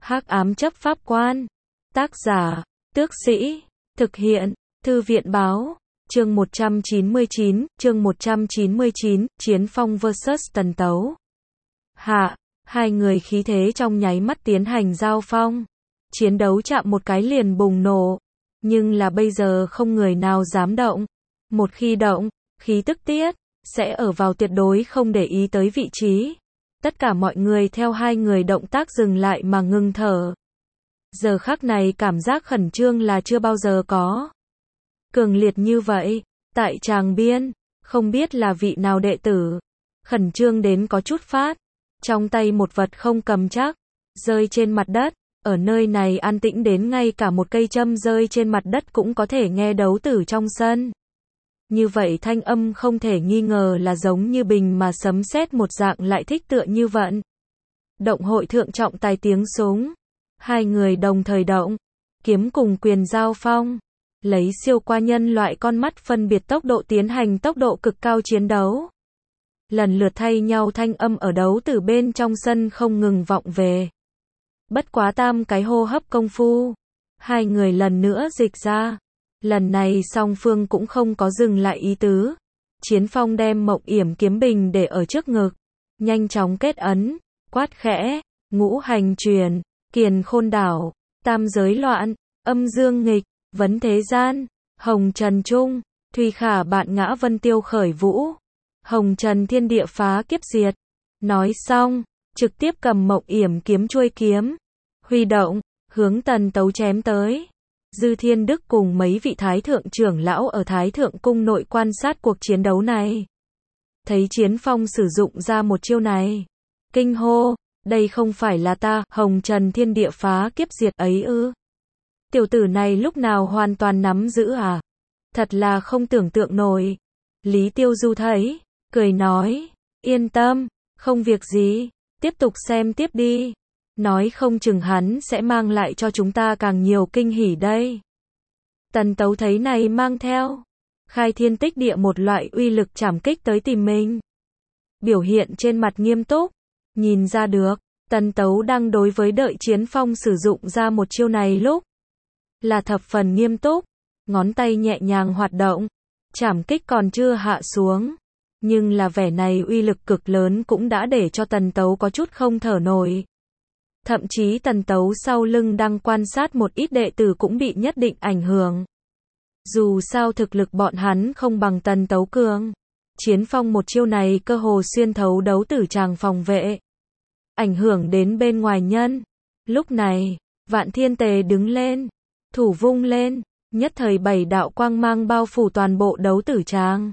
Hắc ám chấp pháp quan. Tác giả, Tước Sĩ. Thực hiện, Thư viện báo. Chương 199, Chiến Phong vs Tần Tấu. Hạ, hai người khí thế trong nháy mắt tiến hành giao phong. Chiến đấu chạm một cái liền bùng nổ. Nhưng là bây giờ không người nào dám động. Một khi động, khí tức tiết, sẽ ở vào tuyệt đối không để ý tới vị trí. Tất cả mọi người theo hai người động tác dừng lại mà ngừng thở. Giờ khắc này cảm giác khẩn trương là chưa bao giờ có. Cường liệt như vậy, tại tràng biên, không biết là vị nào đệ tử. Khẩn trương đến có chút phát. Trong tay một vật không cầm chắc, rơi trên mặt đất. Ở nơi này an tĩnh đến ngay cả một cây châm rơi trên mặt đất cũng có thể nghe đấu tử trong sân. Như vậy thanh âm không thể nghi ngờ là giống như bình mà sấm sét một dạng lại thích tựa như vận. Động hội thượng trọng tài tiếng súng. Hai người đồng thời động. Kiếm cùng quyền giao phong. Lấy siêu qua nhân loại con mắt phân biệt tốc độ tiến hành tốc độ cực cao chiến đấu. Lần lượt thay nhau thanh âm ở đấu tử bên trong sân không ngừng vọng về. Bất quá tam cái hô hấp công phu. Hai người lần nữa dịch ra. Lần này song phương cũng không có dừng lại ý tứ. Chiến Phong đem Mộng Yểm kiếm bình để ở trước ngực. Nhanh chóng kết ấn. Quát khẽ. Ngũ hành truyền. Kiền khôn đảo. Tam giới loạn. Âm dương nghịch. Vấn thế gian. Hồng trần trung. Thùy khả bạn ngã vân tiêu khởi vũ. Hồng trần thiên địa phá kiếp diệt. Nói xong. Trực tiếp cầm Mộng Yểm kiếm chuôi kiếm. Huy động. Hướng Tần Tấu chém tới. Dư Thiên Đức cùng mấy vị thái thượng trưởng lão ở Thái Thượng Cung nội quan sát cuộc chiến đấu này. Thấy Chiến Phong sử dụng ra một chiêu này. Kinh hô, đây không phải là ta, Hồng Trần thiên địa phá kiếp diệt ấy ư. Tiểu tử này lúc nào hoàn toàn nắm giữ à? Thật là không tưởng tượng nổi. Lý Tiêu Du thấy, cười nói, yên tâm, không việc gì, tiếp tục xem tiếp đi. Nói không chừng hắn sẽ mang lại cho chúng ta càng nhiều kinh hỉ đây. Tần Tấu thấy này mang theo khai thiên tích địa một loại uy lực trảm kích tới tìm mình. Biểu hiện trên mặt nghiêm túc. Nhìn ra được, Tần Tấu đang đối với đợi Chiến Phong sử dụng ra một chiêu này lúc là thập phần nghiêm túc. Ngón tay nhẹ nhàng hoạt động. Trảm kích còn chưa hạ xuống. Nhưng là vẻ này uy lực cực lớn cũng đã để cho Tần Tấu có chút không thở nổi. Thậm chí Tần Tấu sau lưng đang quan sát một ít đệ tử cũng bị nhất định ảnh hưởng. Dù sao thực lực bọn hắn không bằng Tần Tấu cường. Chiến Phong một chiêu này cơ hồ xuyên thấu đấu tử tràng phòng vệ. Ảnh hưởng đến bên ngoài nhân. Lúc này, Vạn Thiên Tề đứng lên. Thủ vung lên. Nhất thời 7 đạo quang mang bao phủ toàn bộ đấu tử tràng.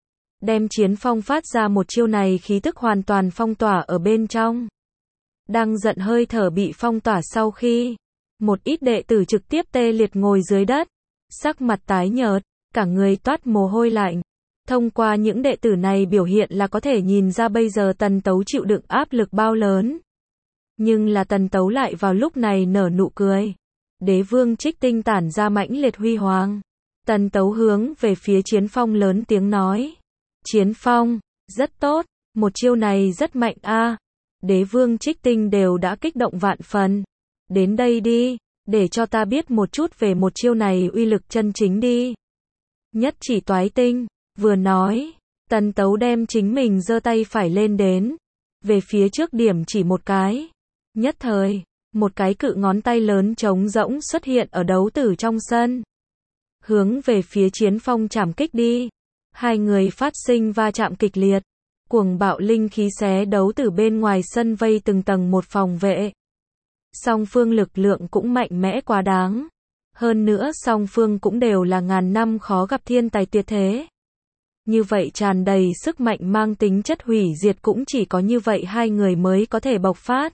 Đem Chiến Phong phát ra một chiêu này khí tức hoàn toàn phong tỏa ở bên trong. Đang giận hơi thở bị phong tỏa sau khi một ít đệ tử trực tiếp tê liệt ngồi dưới đất, sắc mặt tái nhợt, cả người toát mồ hôi lạnh. Thông qua những đệ tử này biểu hiện là có thể nhìn ra bây giờ Tần Tấu chịu đựng áp lực bao lớn. Nhưng là Tần Tấu lại vào lúc này nở nụ cười. Đế vương trích tinh tản ra mãnh liệt huy hoàng. Tần Tấu hướng về phía Chiến Phong lớn tiếng nói. Chiến Phong, rất tốt, một chiêu này rất mạnh a. Đế vương trích tinh đều đã kích động vạn phần. Đến đây đi, để cho ta biết một chút về một chiêu này uy lực chân chính đi. Nhất chỉ toái tinh, vừa nói, Tần Tấu đem chính mình giơ tay phải lên đến. Về phía trước điểm chỉ một cái. Nhất thời, một cái cự ngón tay lớn trống rỗng xuất hiện ở đấu tử trong sân. Hướng về phía Chiến Phong chảm kích đi. Hai người phát sinh va chạm kịch liệt. Cuồng bạo linh khí xé đấu từ bên ngoài sân vây từng tầng một phòng vệ. Song phương lực lượng cũng mạnh mẽ quá đáng. Hơn nữa song phương cũng đều là ngàn năm khó gặp thiên tài tuyệt thế. Như vậy tràn đầy sức mạnh mang tính chất hủy diệt cũng chỉ có như vậy hai người mới có thể bộc phát.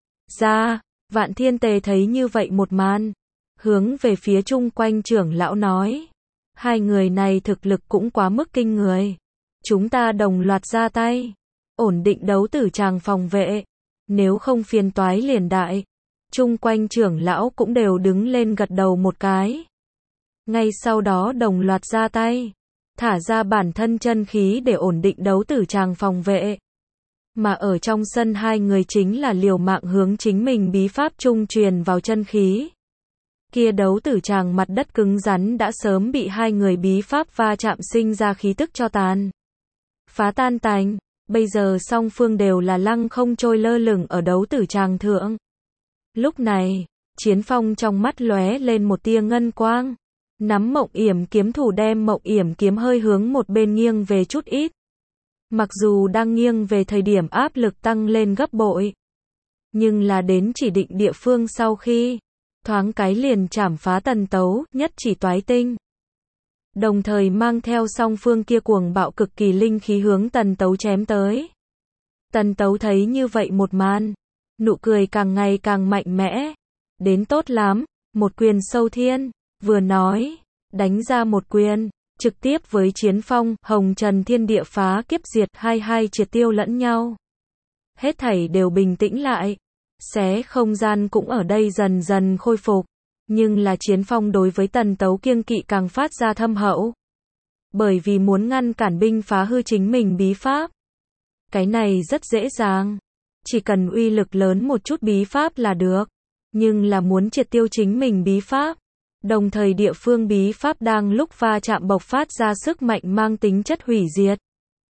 Ra, Vạn Thiên Tề thấy như vậy một màn. Hướng về phía chung quanh trưởng lão nói. Hai người này thực lực cũng quá mức kinh người. Chúng ta đồng loạt ra tay. Ổn định đấu tử tràng phòng vệ. Nếu không phiền toái liền đại. Chung quanh trưởng lão cũng đều đứng lên gật đầu một cái. Ngay sau đó đồng loạt ra tay. Thả ra bản thân chân khí để ổn định đấu tử tràng phòng vệ. Mà ở trong sân hai người chính là liều mạng hướng chính mình bí pháp trung truyền vào chân khí. Kia đấu tử tràng mặt đất cứng rắn đã sớm bị hai người bí pháp va chạm sinh ra khí tức cho tàn. Phá tan tành, bây giờ song phương đều là lăng không trôi lơ lửng ở đấu tử tràng thượng. Lúc này, Chiến Phong trong mắt lóe lên một tia ngân quang. Nắm Mộng Yểm kiếm thủ đem Mộng Yểm kiếm hơi hướng một bên nghiêng về chút ít. Mặc dù đang nghiêng về thời điểm áp lực tăng lên gấp bội. Nhưng là đến chỉ định địa phương sau khi thoáng cái liền chảm phá Tần Tấu, nhất chỉ toái tinh. Đồng thời mang theo song phương kia cuồng bạo cực kỳ linh khí hướng Tần Tấu chém tới. Tần Tấu thấy như vậy một màn, nụ cười càng ngày càng mạnh mẽ. Đến tốt lắm, một quyền sâu thiên, vừa nói, đánh ra một quyền, trực tiếp với Chiến Phong, Hồng Trần thiên địa phá kiếp diệt, hai triệt tiêu lẫn nhau. Hết thảy đều bình tĩnh lại. Xé không gian cũng ở đây dần dần khôi phục. Nhưng là Chiến Phong đối với Tần Tấu kiêng kỵ càng phát ra thâm hậu. Bởi vì muốn ngăn cản binh phá hư chính mình bí pháp. Cái này rất dễ dàng. Chỉ cần uy lực lớn một chút bí pháp là được. Nhưng là muốn triệt tiêu chính mình bí pháp. Đồng thời địa phương bí pháp đang lúc va chạm bộc phát ra sức mạnh mang tính chất hủy diệt.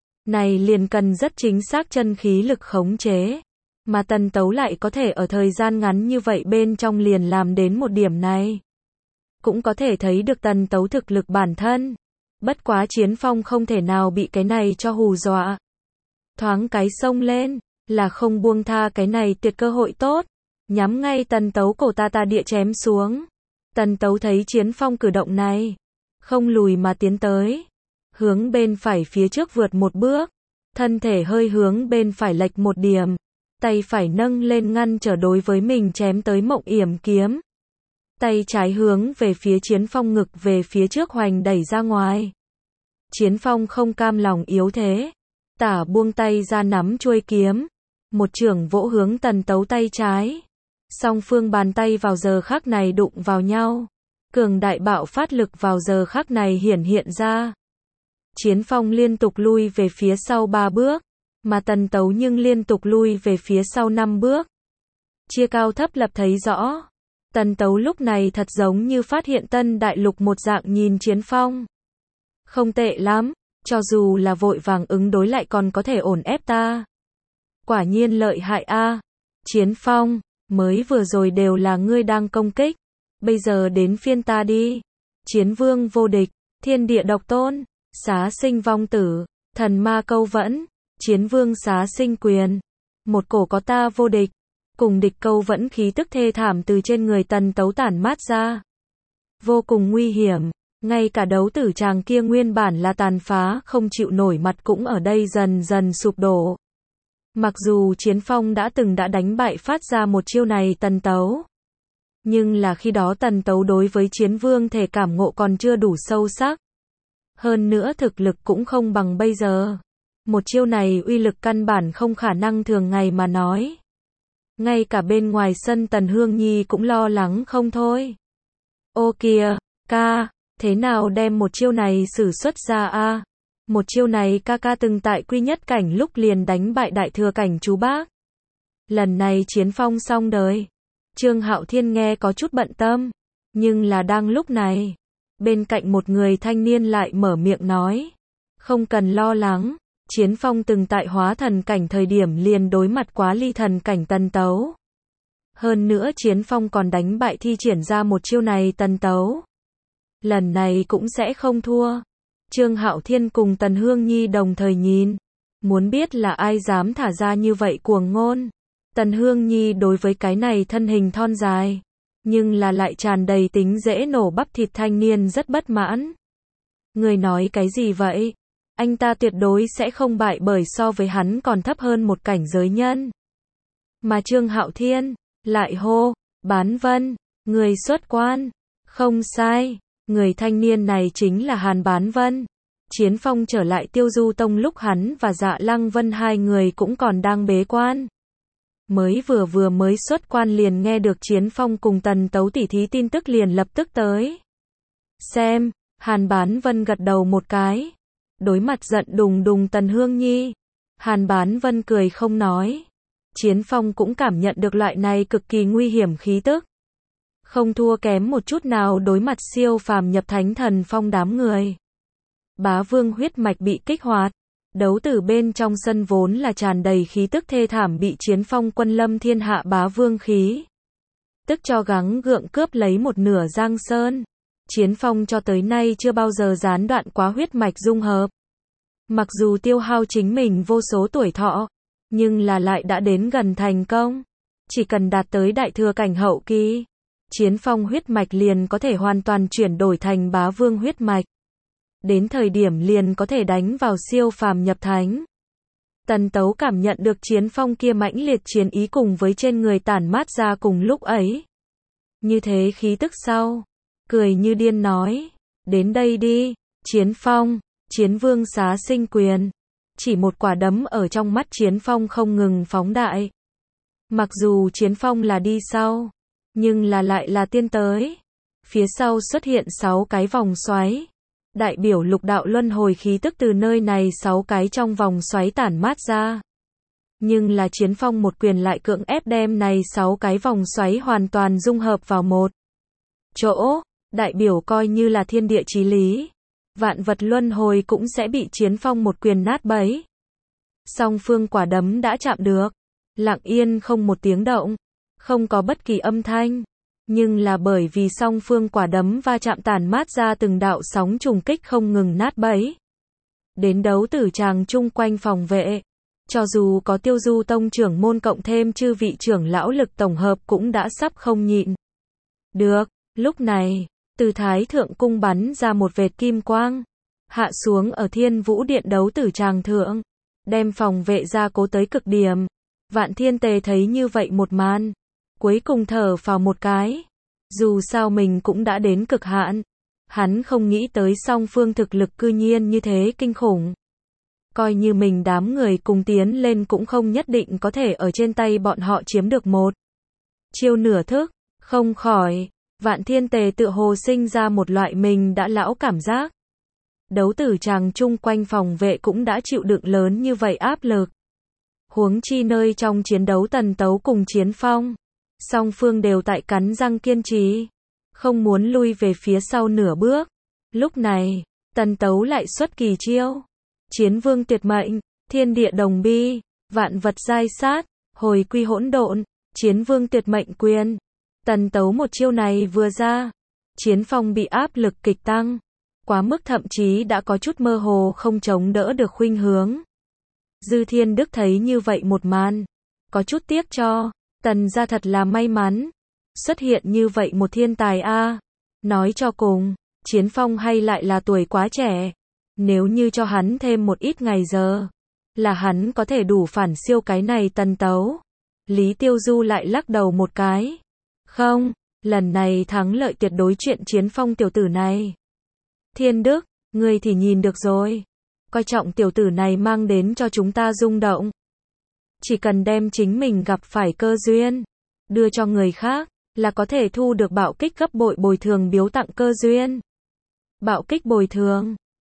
Này liền cần rất chính xác chân khí lực khống chế. Mà Tần Tấu lại có thể ở thời gian ngắn như vậy bên trong liền làm đến một điểm này. Cũng có thể thấy được Tần Tấu thực lực bản thân. Bất quá Chiến Phong không thể nào bị cái này cho hù dọa. Thoáng cái xông lên, là không buông tha cái này tuyệt cơ hội tốt. Nhắm ngay Tần Tấu cổ ta địa chém xuống. Tần Tấu thấy Chiến Phong cử động này. Không lùi mà tiến tới. Hướng bên phải phía trước vượt một bước. Thân thể hơi hướng bên phải lệch một điểm. Tay phải nâng lên ngăn trở đối với mình chém tới Mộng Yểm kiếm. Tay trái hướng về phía Chiến Phong ngực về phía trước hoành đẩy ra ngoài. Chiến Phong không cam lòng yếu thế. Tả buông tay ra nắm chuôi kiếm. Một chưởng vỗ hướng Tần Tấu tay trái. Song phương bàn tay vào giờ khắc này đụng vào nhau. Cường đại bạo phát lực vào giờ khắc này hiển hiện ra. Chiến Phong liên tục lui về phía sau 3 bước. Mà Tần Tấu nhưng liên tục lui về phía sau 5 bước. Chia cao thấp lập thấy rõ. Tần Tấu lúc này thật giống như phát hiện tân đại lục một dạng nhìn Chiến Phong. Không tệ lắm, cho dù là vội vàng ứng đối lại còn có thể ổn ép ta. Quả nhiên lợi hại a. Chiến Phong, mới vừa rồi đều là ngươi đang công kích. Bây giờ đến phiên ta đi. Chiến Vương vô địch, thiên địa độc tôn, xá sinh vong tử, thần ma câu vẫn. Chiến Vương xá sinh quyền. Một cổ có ta vô địch. Cùng địch câu vẫn khí tức thê thảm từ trên người Tần Tấu tản mát ra. Vô cùng nguy hiểm. Ngay cả đấu tử tràng kia nguyên bản là tàn phá không chịu nổi mặt cũng ở đây dần dần sụp đổ. Mặc dù Chiến Phong đã đánh bại phát ra một chiêu này Tần Tấu. Nhưng là khi đó Tần Tấu đối với Chiến Vương thể cảm ngộ còn chưa đủ sâu sắc. Hơn nữa thực lực cũng không bằng bây giờ. Một chiêu này uy lực căn bản không khả năng thường ngày mà nói. Ngay cả bên ngoài sân Tần Hương Nhi cũng lo lắng không thôi. Ô kìa, ca, thế nào đem một chiêu này sử xuất ra a? Một chiêu này ca từng tại quy nhất cảnh lúc liền đánh bại đại thừa cảnh chú bác. Lần này Chiến Phong xong đời. Trương Hạo Thiên nghe có chút bận tâm. Nhưng là đang lúc này. Bên cạnh một người thanh niên lại mở miệng nói. Không cần lo lắng. Chiến Phong từng tại hóa thần cảnh thời điểm liền đối mặt quá ly thần cảnh Tần Tấu. Hơn nữa Chiến Phong còn đánh bại thi triển ra một chiêu này Tần Tấu. Lần này cũng sẽ không thua. Trương Hạo Thiên cùng Tần Hương Nhi đồng thời nhìn. Muốn biết là ai dám thả ra như vậy cuồng ngôn. Tần Hương Nhi đối với cái này thân hình thon dài. Nhưng là lại tràn đầy tính dễ nổ bắp thịt thanh niên rất bất mãn. Người nói cái gì vậy? Anh ta tuyệt đối sẽ không bại bởi so với hắn còn thấp hơn một cảnh giới nhân. Mà Trương Hạo Thiên, lại hô, Bán Vân, người xuất quan. Không sai, người thanh niên này chính là Hàn Bán Vân. Chiến Phong trở lại Tiêu Du Tông lúc hắn và Dạ Lăng Vân hai người cũng còn đang bế quan. Mới xuất quan liền nghe được Chiến Phong cùng Tần Tấu tỉ thí tin tức liền lập tức tới. Xem, Hàn Bán Vân gật đầu một cái. Đối mặt giận đùng đùng Tần Hương Nhi. Hàn Bán Vân cười không nói. Chiến Phong cũng cảm nhận được loại này cực kỳ nguy hiểm khí tức. Không thua kém một chút nào đối mặt siêu phàm nhập thánh thần phong đám người. Bá Vương huyết mạch bị kích hoạt. Đấu tử bên trong sân vốn là tràn đầy khí tức thê thảm bị Chiến Phong quân lâm thiên hạ bá vương khí. Tức cho gắng gượng cướp lấy một nửa Giang Sơn. Chiến Phong cho tới nay chưa bao giờ gián đoạn quá huyết mạch dung hợp. Mặc dù tiêu hao chính mình vô số tuổi thọ, nhưng là lại đã đến gần thành công. Chỉ cần đạt tới đại thừa cảnh hậu kỳ, Chiến Phong huyết mạch liền có thể hoàn toàn chuyển đổi thành bá vương huyết mạch. Đến thời điểm liền có thể đánh vào siêu phàm nhập thánh. Tần Tấu cảm nhận được Chiến Phong kia mãnh liệt chiến ý cùng với trên người tản mát ra cùng lúc ấy. Như thế khí tức sau, cười như điên nói, đến đây đi, Chiến Phong. Chiến Vương xá sinh quyền. Chỉ một quả đấm ở trong mắt Chiến Phong không ngừng phóng đại. Mặc dù Chiến Phong là đi sau, nhưng là lại là tiên tới. Phía sau xuất hiện 6 cái vòng xoáy. Đại biểu lục đạo luân hồi khí tức từ nơi này 6 cái trong vòng xoáy tản mát ra. Nhưng là Chiến Phong một quyền lại cưỡng ép đem này 6 cái vòng xoáy hoàn toàn dung hợp vào một chỗ. Đại biểu coi như là thiên địa chí lý. Vạn vật luân hồi cũng sẽ bị Chiến Phong một quyền nát bấy. Song phương quả đấm đã chạm được. Lặng yên không một tiếng động. Không có bất kỳ âm thanh. Nhưng là bởi vì song phương quả đấm va chạm tản mát ra từng đạo sóng trùng kích không ngừng nát bấy. Đến đấu tử tràng chung quanh phòng vệ. Cho dù có Tiêu Du tông trưởng môn cộng thêm chư vị trưởng lão lực tổng hợp cũng đã sắp không nhịn được. Lúc này, từ Thái Thượng cung bắn ra một vệt kim quang, hạ xuống ở Thiên Vũ Điện đấu tử tràng thượng, đem phòng vệ ra cố tới cực điểm. Vạn Thiên Tề thấy như vậy một màn, cuối cùng thở phào một cái. Dù sao mình cũng đã đến cực hạn, hắn không nghĩ tới song phương thực lực cư nhiên như thế kinh khủng. Coi như mình đám người cùng tiến lên cũng không nhất định có thể ở trên tay bọn họ chiếm được một chiêu nửa thức, không khỏi. Vạn Thiên Tề tự hồ sinh ra một loại mình đã lão cảm giác. Đấu tử tràng chung quanh phòng vệ cũng đã chịu đựng lớn như vậy áp lực. Huống chi nơi trong chiến đấu Tần Tấu cùng Chiến Phong, song phương đều tại cắn răng kiên trì, không muốn lui về phía sau nửa bước. Lúc này, Tần Tấu lại xuất kỳ chiêu. Chiến Vương tuyệt mệnh, thiên địa đồng bi, vạn vật giai sát, hồi quy hỗn độn, Chiến Vương tuyệt mệnh quyền. Tần Tấu một chiêu này vừa ra, Chiến Phong bị áp lực kịch tăng, quá mức thậm chí đã có chút mơ hồ không chống đỡ được khuynh hướng. Dư Thiên Đức thấy như vậy một màn, có chút tiếc cho, Tần gia thật là may mắn, xuất hiện như vậy một thiên tài a. Nói cho cùng, Chiến Phong hay lại là tuổi quá trẻ, nếu như cho hắn thêm một ít ngày giờ, là hắn có thể đủ phản siêu cái này Tần Tấu. Lý Tiêu Du lại lắc đầu một cái. Không, lần này thắng lợi tuyệt đối chuyện Chiến Phong tiểu tử này. Thiên Đức, ngươi thì nhìn được rồi. Coi trọng tiểu tử này mang đến cho chúng ta rung động. Chỉ cần đem chính mình gặp phải cơ duyên, đưa cho người khác, là có thể thu được bạo kích gấp bội bồi thường biếu tặng cơ duyên. Bạo kích bồi thường.